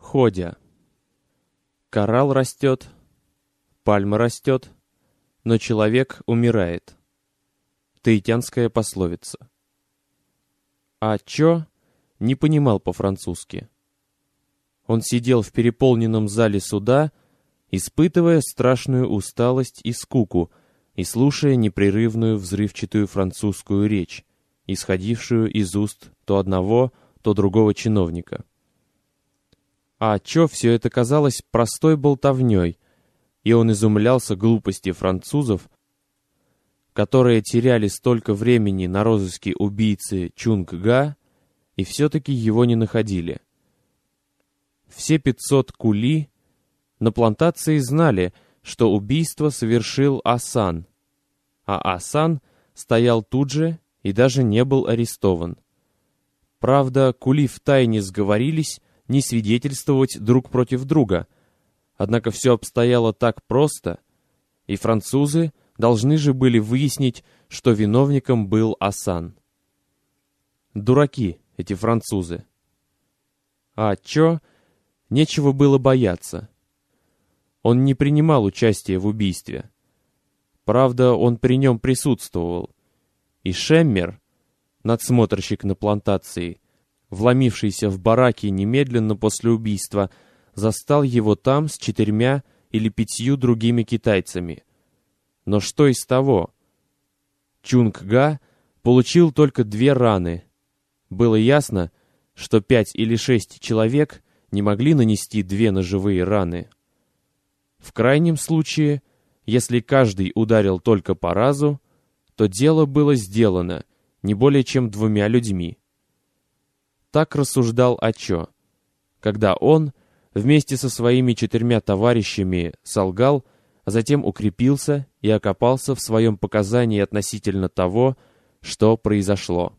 Ходя. Коралл растет, пальма растет, но человек умирает. Таитянская пословица. А Чо не понимал по-французски. Он сидел в переполненном зале суда, испытывая страшную усталость и скуку, и слушая непрерывную взрывчатую французскую речь, исходившую из уст то одного, то другого чиновника. А Чо все это казалось простой болтовней, и он изумлялся глупости французов, которые теряли столько времени на розыске убийцы Чунг-Га и все-таки его не находили. Все 500 кули на плантации знали, что убийство совершил Асан, а Асан стоял тут же и даже не был арестован. Правда, кули втайне сговорились не свидетельствовать друг против друга, однако все обстояло так просто, и французы должны же были выяснить, что виновником был Асан. Дураки эти французы. А Чо нечего было бояться. Он не принимал участия в убийстве. Правда, он при нем присутствовал. И Шеммер, надсмотрщик на плантации, вломившийся в бараки немедленно после убийства, застал его там с 4 или 5 другими китайцами. Но что из того? Чунг-Га получил только 2 раны. Было ясно, что 5 или 6 человек не могли нанести 2 ножевые раны. В крайнем случае, если каждый ударил только по разу, то дело было сделано не более чем 2 людьми. Так рассуждал Ачо, когда он вместе со своими 4 товарищами солгал, а затем укрепился и окопался в своем показании относительно того, что произошло.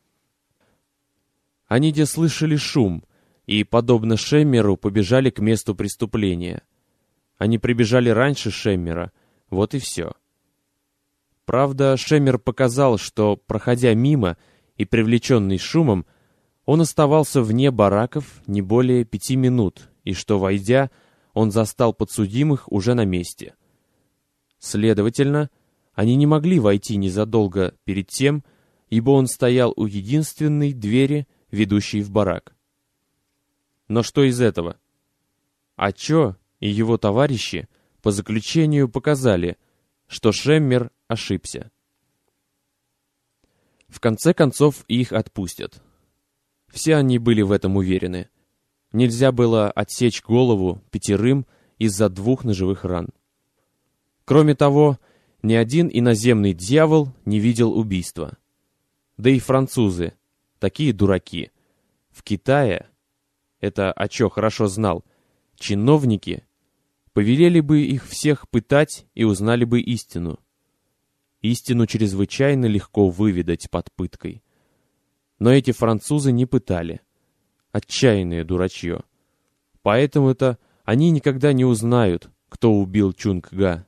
Они где слышали шум и, подобно Шеммеру, побежали к месту преступления. Они прибежали раньше Шеммера, вот и все. Правда, Шеммер показал, что, проходя мимо и привлеченный шумом, он оставался вне бараков не более 5 минут, и что, войдя, он застал подсудимых уже на месте. Следовательно, они не могли войти незадолго перед тем, ибо он стоял у единственной двери, ведущей в барак. Но что из этого? Ачо и его товарищи по заключению показали, что Шеммер ошибся. В конце концов их отпустят. Все они были в этом уверены. Нельзя было отсечь голову 5 из-за 2 ножевых ран. Кроме того, ни один иноземный дьявол не видел убийства. Да и французы, такие дураки. В Китае, это Ачо хорошо знал, чиновники повелели бы их всех пытать и узнали бы истину. Истину чрезвычайно легко выведать под пыткой. Но эти французы не пытали. Отчаянное дурачье. Поэтому-то они никогда не узнают, кто убил Чунг-Га.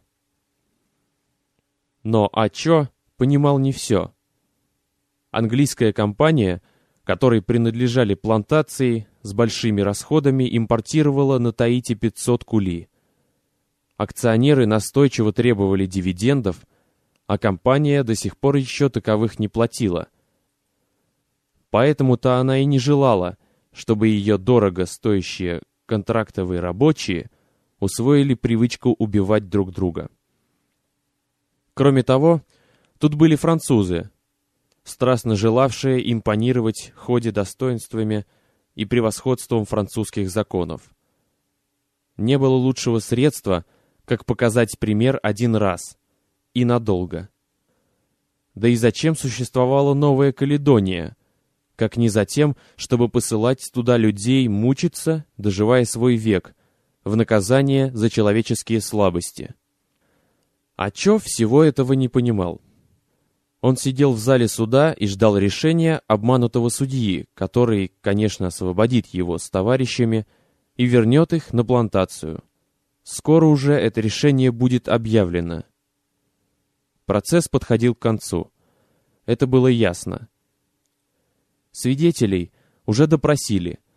Но Ачо понимал не все. Английская компания, которой принадлежали плантации, с большими расходами импортировала на Таити 500 кули. Акционеры настойчиво требовали дивидендов, а компания до сих пор еще таковых не платила. Поэтому-то она и не желала, чтобы ее дорого стоящие контрактовые рабочие усвоили привычку убивать друг друга. Кроме того, тут были французы, страстно желавшие импонировать ходе достоинствами и превосходством французских законов. Не было лучшего средства, как показать пример один раз и надолго. Да и зачем существовала Новая Каледония, как не за тем, чтобы посылать туда людей мучиться, доживая свой век, в наказание за человеческие слабости. А Чо всего этого не понимал. Он сидел в зале суда и ждал решения обманутого судьи, который, конечно, освободит его с товарищами и вернет их на плантацию. Скоро уже это решение будет объявлено. Процесс подходил к концу. Это было ясно. Свидетелей уже допросили.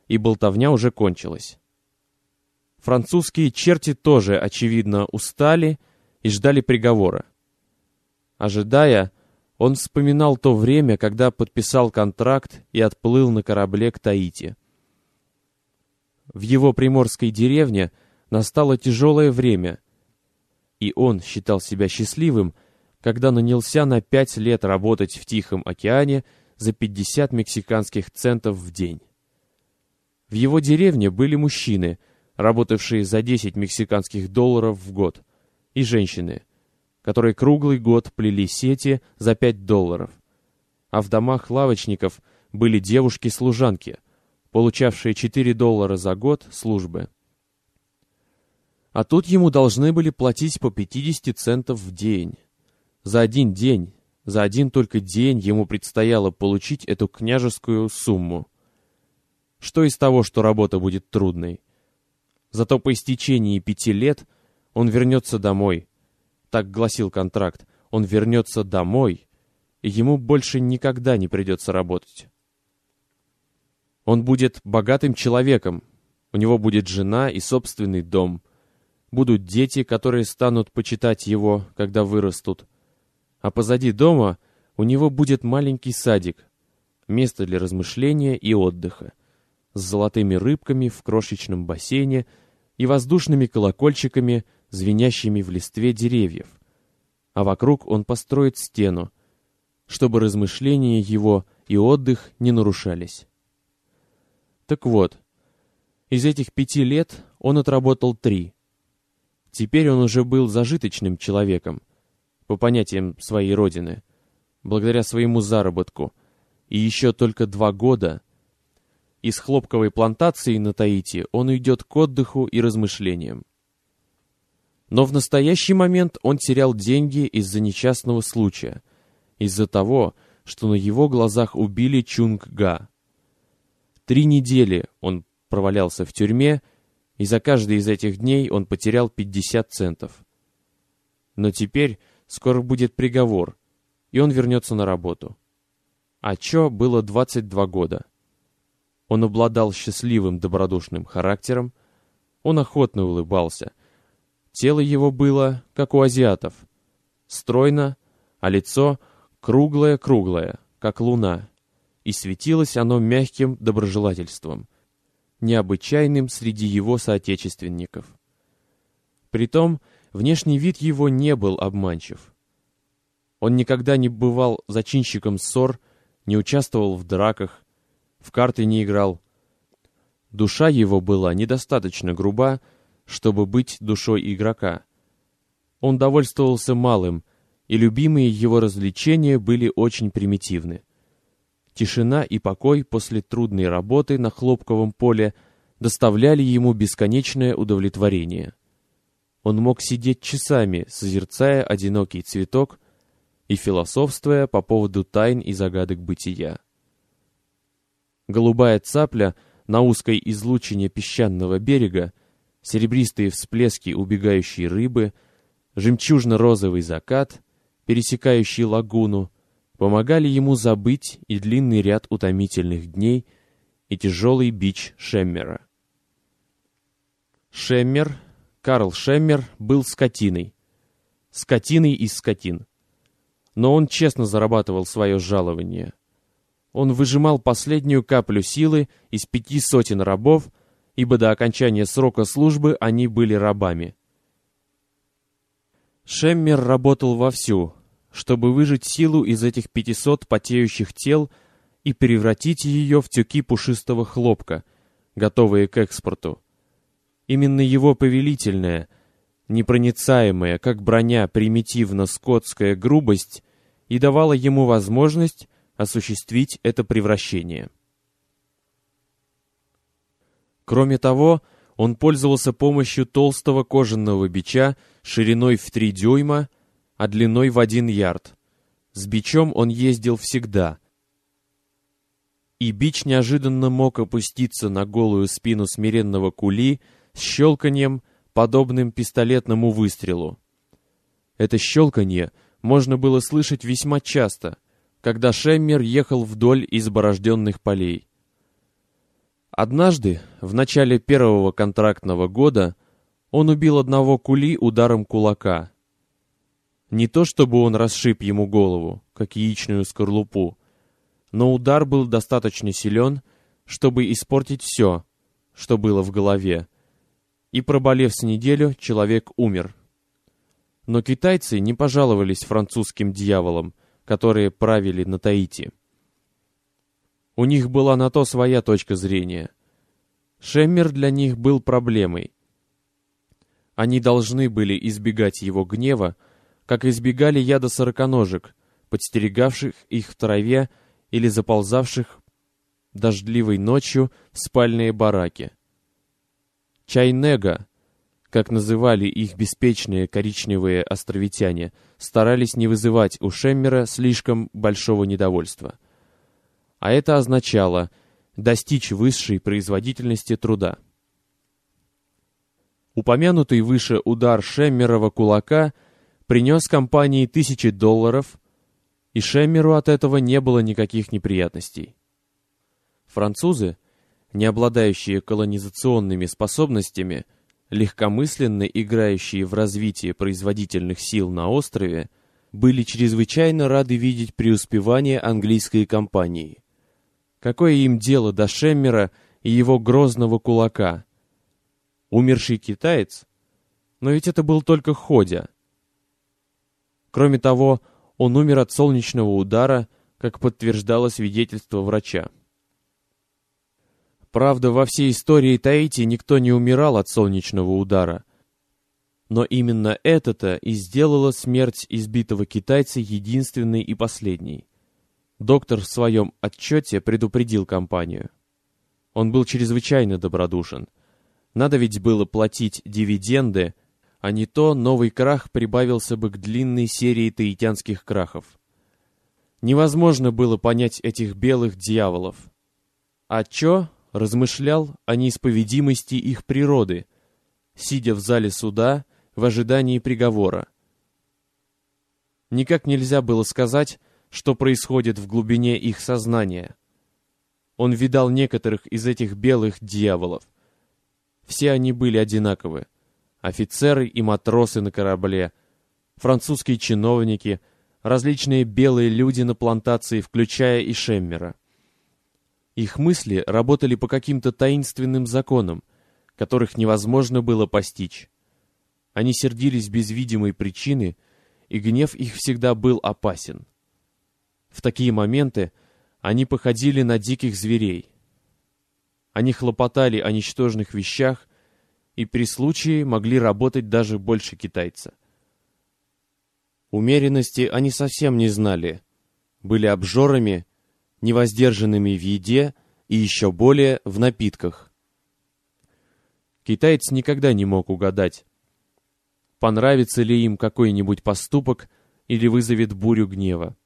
и болтовня уже кончилась. Французские черти тоже, очевидно, устали и ждали приговора. Ожидая, он вспоминал то время, когда подписал контракт и отплыл на корабле к Таити. В его приморской деревне настало тяжелое время, и он считал себя счастливым, когда нанялся на 5 лет работать в Тихом океане за 50 мексиканских центов в день. В его деревне были мужчины, работавшие за 10 мексиканских долларов в год, и женщины, которые круглый год плели сети за 5 долларов. А в домах лавочников были девушки-служанки, получавшие 4 доллара за год службы. А тут ему должны были платить по 50 центов в день. За один день, за один только день ему предстояло получить эту княжескую сумму. Что из того, что работа будет трудной? Зато по истечении 5 лет он вернется домой. Так гласил контракт. Он вернется домой, и ему больше никогда не придется работать. Он будет богатым человеком. У него будет жена и собственный дом. Будут дети, которые станут почитать его, когда вырастут. А позади дома у него будет маленький садик, место для размышления и отдыха, с золотыми рыбками в крошечном бассейне и воздушными колокольчиками, звенящими в листве деревьев. А вокруг он построит стену, чтобы размышления его и отдых не нарушались. Так вот, из этих 5 лет он отработал 3. Теперь он уже был зажиточным человеком, по понятиям своей родины, благодаря своему заработку, и еще только 2 года из хлопковой плантации на Таити он уйдет к отдыху и размышлениям. Но в настоящий момент он терял деньги из-за несчастного случая, из-за того, что на его глазах убили Чунг-Га. 3 недели он провалялся в тюрьме, и за каждый из этих дней он потерял 50 центов. Но теперь скоро будет приговор, и он вернется на работу. А Чо было 22 года. Он обладал счастливым добродушным характером, он охотно улыбался. Тело его было, как у азиатов, стройно, а лицо круглое-круглое, как луна, и светилось оно мягким доброжелательством, необычайным среди его соотечественников. Притом, внешний вид его не был обманчив. Он никогда не бывал зачинщиком ссор, не участвовал в драках, в карты не играл. Душа его была недостаточно груба, чтобы быть душой игрока. Он довольствовался малым, и любимые его развлечения были очень примитивны. Тишина и покой после трудной работы на хлопковом поле доставляли ему бесконечное удовлетворение. Он мог сидеть часами, созерцая одинокий цветок и философствуя по поводу тайн и загадок бытия. Голубая цапля на узкой излучине песчаного берега, серебристые всплески убегающей рыбы, жемчужно-розовый закат, пересекающий лагуну, помогали ему забыть и длинный ряд утомительных дней, и тяжелый бич Шеммера. Карл Шеммер, был скотиной. Скотиной из скотин. Но он честно зарабатывал свое жалование. Он выжимал последнюю каплю силы из 500 рабов, ибо до окончания срока службы они были рабами. Шеммер работал вовсю, чтобы выжать силу из этих 500 потеющих тел и превратить ее в тюки пушистого хлопка, готовые к экспорту. Именно его повелительная, непроницаемая, как броня, примитивно-скотская грубость и давала ему возможность осуществить это превращение. Кроме того, он пользовался помощью толстого кожаного бича шириной в 3 дюйма, а длиной в 1 ярд. С бичом он ездил всегда. И бич неожиданно мог опуститься на голую спину смиренного кули с щелканьем, подобным пистолетному выстрелу. Это щелканье можно было слышать весьма часто, когда Шеммер ехал вдоль изборожденных полей. Однажды, в начале первого контрактного года, он убил одного кули ударом кулака. Не то чтобы он расшиб ему голову, как яичную скорлупу, но удар был достаточно силен, чтобы испортить все, что было в голове, и, проболев с неделю, человек умер. Но китайцы не пожаловались французским дьяволам, которые правили на Таити. У них была на то своя точка зрения. Шеммер для них был проблемой. Они должны были избегать его гнева, как избегали яда сороконожек, подстерегавших их в траве или заползавших дождливой ночью в спальные бараки. Чайнега, как называли их беспечные коричневые островитяне, старались не вызывать у Шеммера слишком большого недовольства. А это означало достичь высшей производительности труда. Упомянутый выше удар Шеммерова кулака принес компании $1000, и Шеммеру от этого не было никаких неприятностей. Французы, не обладающие колонизационными способностями, легкомысленно играющие в развитие производительных сил на острове, были чрезвычайно рады видеть преуспевание английской компании. Какое им дело до Шеммера и его грозного кулака? Умерший китаец? Но ведь это был только Ходя. Кроме того, он умер от солнечного удара, как подтверждало свидетельство врача. Правда, во всей истории Таити никто не умирал от солнечного удара. Но именно это-то и сделало смерть избитого китайца единственной и последней. Доктор в своем отчете предупредил компанию. Он был чрезвычайно добродушен. Надо ведь было платить дивиденды, а не то новый крах прибавился бы к длинной серии таитянских крахов. Невозможно было понять этих белых дьяволов. А Чо размышлял о неисповедимости их природы, сидя в зале суда в ожидании приговора. Никак нельзя было сказать, что происходит в глубине их сознания. Он видал некоторых из этих белых дьяволов. Все они были одинаковы. Офицеры и матросы на корабле, французские чиновники, различные белые люди на плантации, включая и Шеммера. Их мысли работали по каким-то таинственным законам, которых невозможно было постичь. Они сердились без видимой причины, и гнев их всегда был опасен. В такие моменты они походили на диких зверей. Они хлопотали о ничтожных вещах и при случае могли работать даже больше китайца. Умеренности они совсем не знали, были обжорами, невоздержанными в еде и еще более в напитках. Китаец никогда не мог угадать, понравится ли им какой-нибудь поступок или вызовет бурю гнева.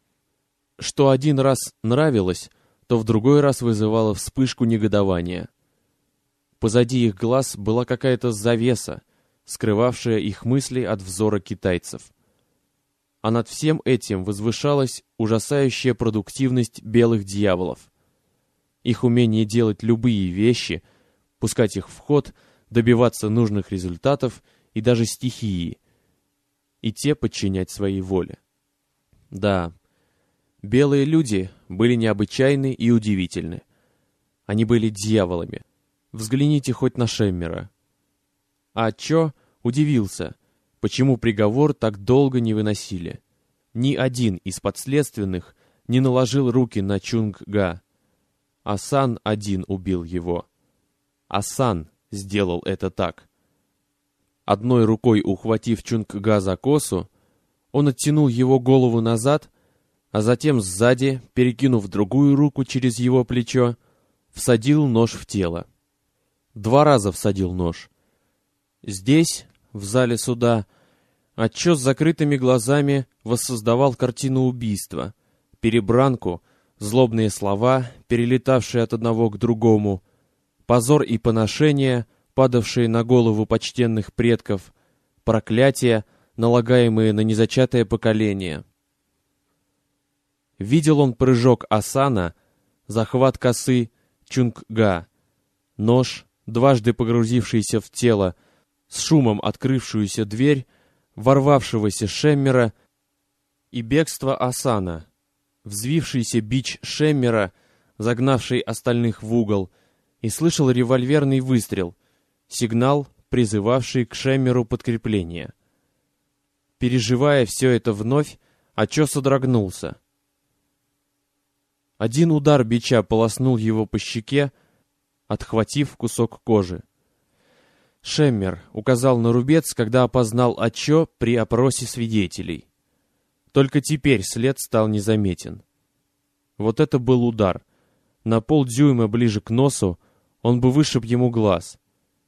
Что один раз нравилось, то в другой раз вызывало вспышку негодования. Позади их глаз была какая-то завеса, скрывавшая их мысли от взора китайцев. А над всем этим возвышалась ужасающая продуктивность белых дьяволов. Их умение делать любые вещи, пускать их в ход, добиваться нужных результатов и даже стихии, и те подчинять своей воле. Да, белые люди были необычайны и удивительны. Они были дьяволами. Взгляните хоть на Шеммера. А Чо удивился, почему приговор так долго не выносили. Ни один из подследственных не наложил руки на Чунг-Га. Асан один убил его. Асан сделал это так. Одной рукой ухватив Чунг-Га за косу, он оттянул его голову назад, а затем сзади, перекинув другую руку через его плечо, всадил нож в тело. 2 раза всадил нож. Здесь, в зале суда, Чо с закрытыми глазами воссоздавал картину убийства, перебранку, злобные слова, перелетавшие от одного к другому, позор и поношения, падавшие на голову почтенных предков, проклятия, налагаемые на незачатое поколение. Видел он прыжок Асана, захват косы Чунг-Га, Нож, дважды погрузившийся в тело, с шумом открывшуюся дверь, ворвавшегося Шеммера и бегство Асана, взвившийся бич Шеммера, загнавший остальных в угол, и слышал револьверный выстрел, сигнал, призывавший к Шеммеру подкрепление. Переживая все это вновь, Ачо содрогнулся. Один удар бича полоснул его по щеке, отхватив кусок кожи. Шеммер указал на рубец, когда опознал Ачо при опросе свидетелей. Только теперь след стал незаметен. Вот это был удар. На полдюйма ближе к носу он бы вышиб ему глаз.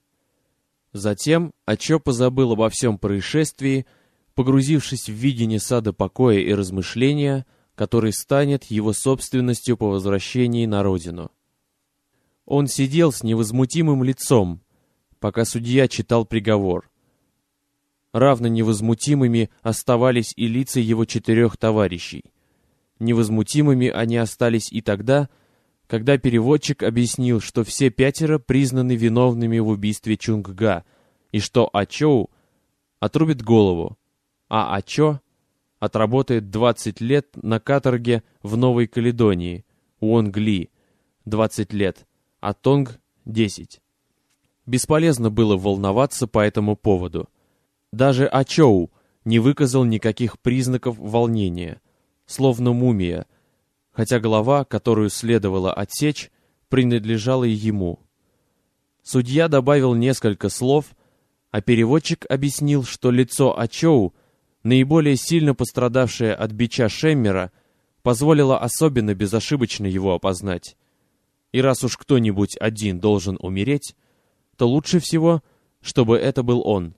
Затем Ачо позабыл обо всем происшествии, погрузившись в видение сада покоя и размышления, который станет его собственностью по возвращении на родину. Он сидел с невозмутимым лицом, пока судья читал приговор. Равно невозмутимыми оставались и лица его 4 товарищей. Невозмутимыми они остались и тогда, когда переводчик объяснил, что все 5 признаны виновными в убийстве Чунгга, и что Ачоу отрубит голову, а Ачо отработает 20 лет на каторге в Новой Каледонии, Уонг-Ли, 20 лет, а Тонг — 10. Бесполезно было волноваться по этому поводу. Даже Ачоу не выказал никаких признаков волнения, словно мумия, хотя голова, которую следовало отсечь, принадлежала и ему. Судья добавил несколько слов, а переводчик объяснил, что лицо Ачоу, наиболее сильно пострадавшее от бича Шеммера, позволило особенно безошибочно его опознать. И раз уж кто-нибудь один должен умереть, то лучше всего, чтобы это был он.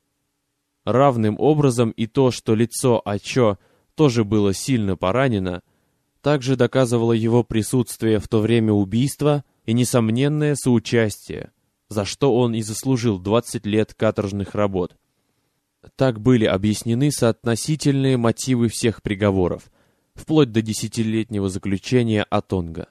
Равным образом и то, что лицо Ачо тоже было сильно поранено, также доказывало его присутствие в то время убийства и несомненное соучастие, за что он и заслужил 20 лет каторжных работ. Так были объяснены соотносительные мотивы всех приговоров, вплоть до 10-летнего заключения Атонга.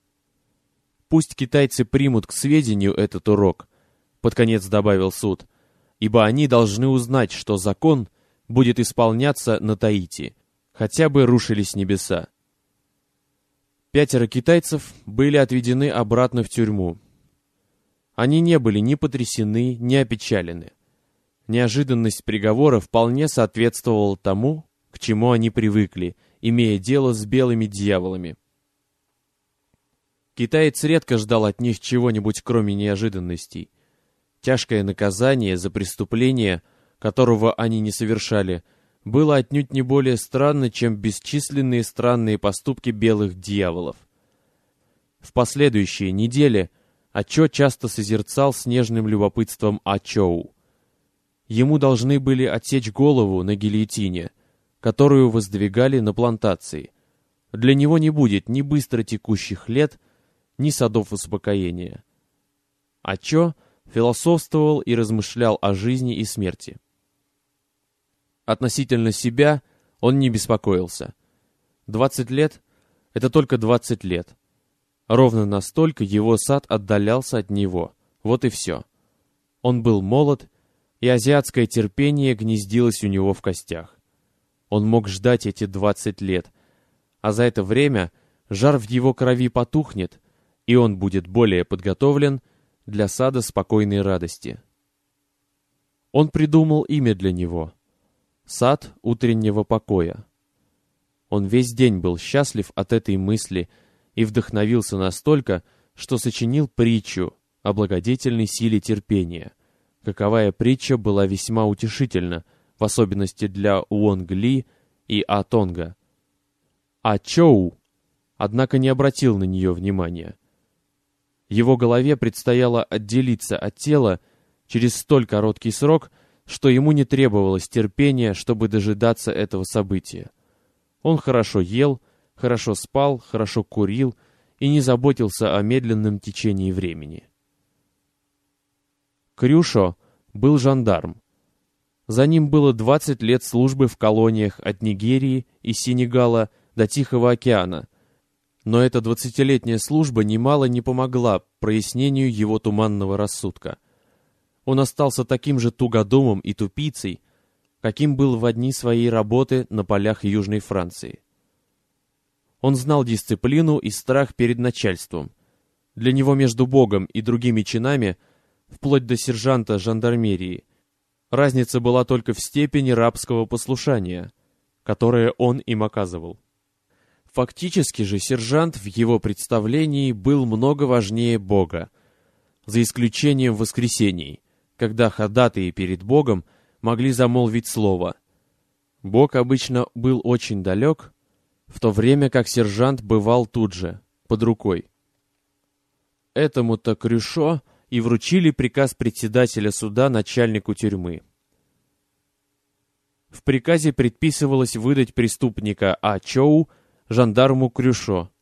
Пусть китайцы примут к сведению этот урок, под конец добавил суд, ибо они должны узнать, что закон будет исполняться на Таити, хотя бы рушились небеса. 5 китайцев были отведены обратно в тюрьму. Они не были ни потрясены, ни опечалены. Неожиданность приговора вполне соответствовала тому, к чему они привыкли, имея дело с белыми дьяволами. Китаец редко ждал от них чего-нибудь, кроме неожиданностей. Тяжкое наказание за преступление, которого они не совершали, было отнюдь не более странно, чем бесчисленные странные поступки белых дьяволов. В последующие недели Ачо часто созерцал с нежным любопытством Ачоу. Ему должны были отсечь голову на гильотине, которую воздвигали на плантации. Для него не будет ни быстро текущих лет, ни садов успокоения. Ачо философствовал и размышлял о жизни и смерти. Относительно себя он не беспокоился. 20 лет — это только 20 лет. Ровно настолько его сад отдалялся от него. Вот и все. Он был молод, и азиатское терпение гнездилось у него в костях. Он мог ждать эти 20 лет, а за это время жар в его крови потухнет, и он будет более подготовлен для сада спокойной радости. Он придумал имя для него — сад утреннего покоя. Он весь день был счастлив от этой мысли и вдохновился настолько, что сочинил притчу о благодетельной силе терпения. Каковая притча была весьма утешительна, в особенности для Уонг-Ли и Атонга. А Чоу, однако, не обратил на нее внимания. Его голове предстояло отделиться от тела через столь короткий срок, что ему не требовалось терпения, чтобы дожидаться этого события. Он хорошо ел, хорошо спал, хорошо курил и не заботился о медленном течении времени. Крюшо был жандарм. За ним было 20 лет службы в колониях от Нигерии и Сенегала до Тихого океана, Но эта 20-летняя служба немало не помогла прояснению его туманного рассудка. Он остался таким же тугодумом и тупицей, каким был в дни своей работы на полях Южной Франции. Он знал дисциплину и страх перед начальством. Для него между Богом и другими чинами, вплоть до сержанта жандармерии, разница была только в степени рабского послушания, которое он им оказывал. Фактически же сержант в его представлении был много важнее Бога, за исключением воскресений, когда ходатаи перед Богом могли замолвить слово. Бог обычно был очень далек, в то время как сержант бывал тут же, под рукой. Этому-то Крюшо и вручили приказ председателя суда начальнику тюрьмы. В приказе предписывалось выдать преступника А. Чоу жандарму Крюшо,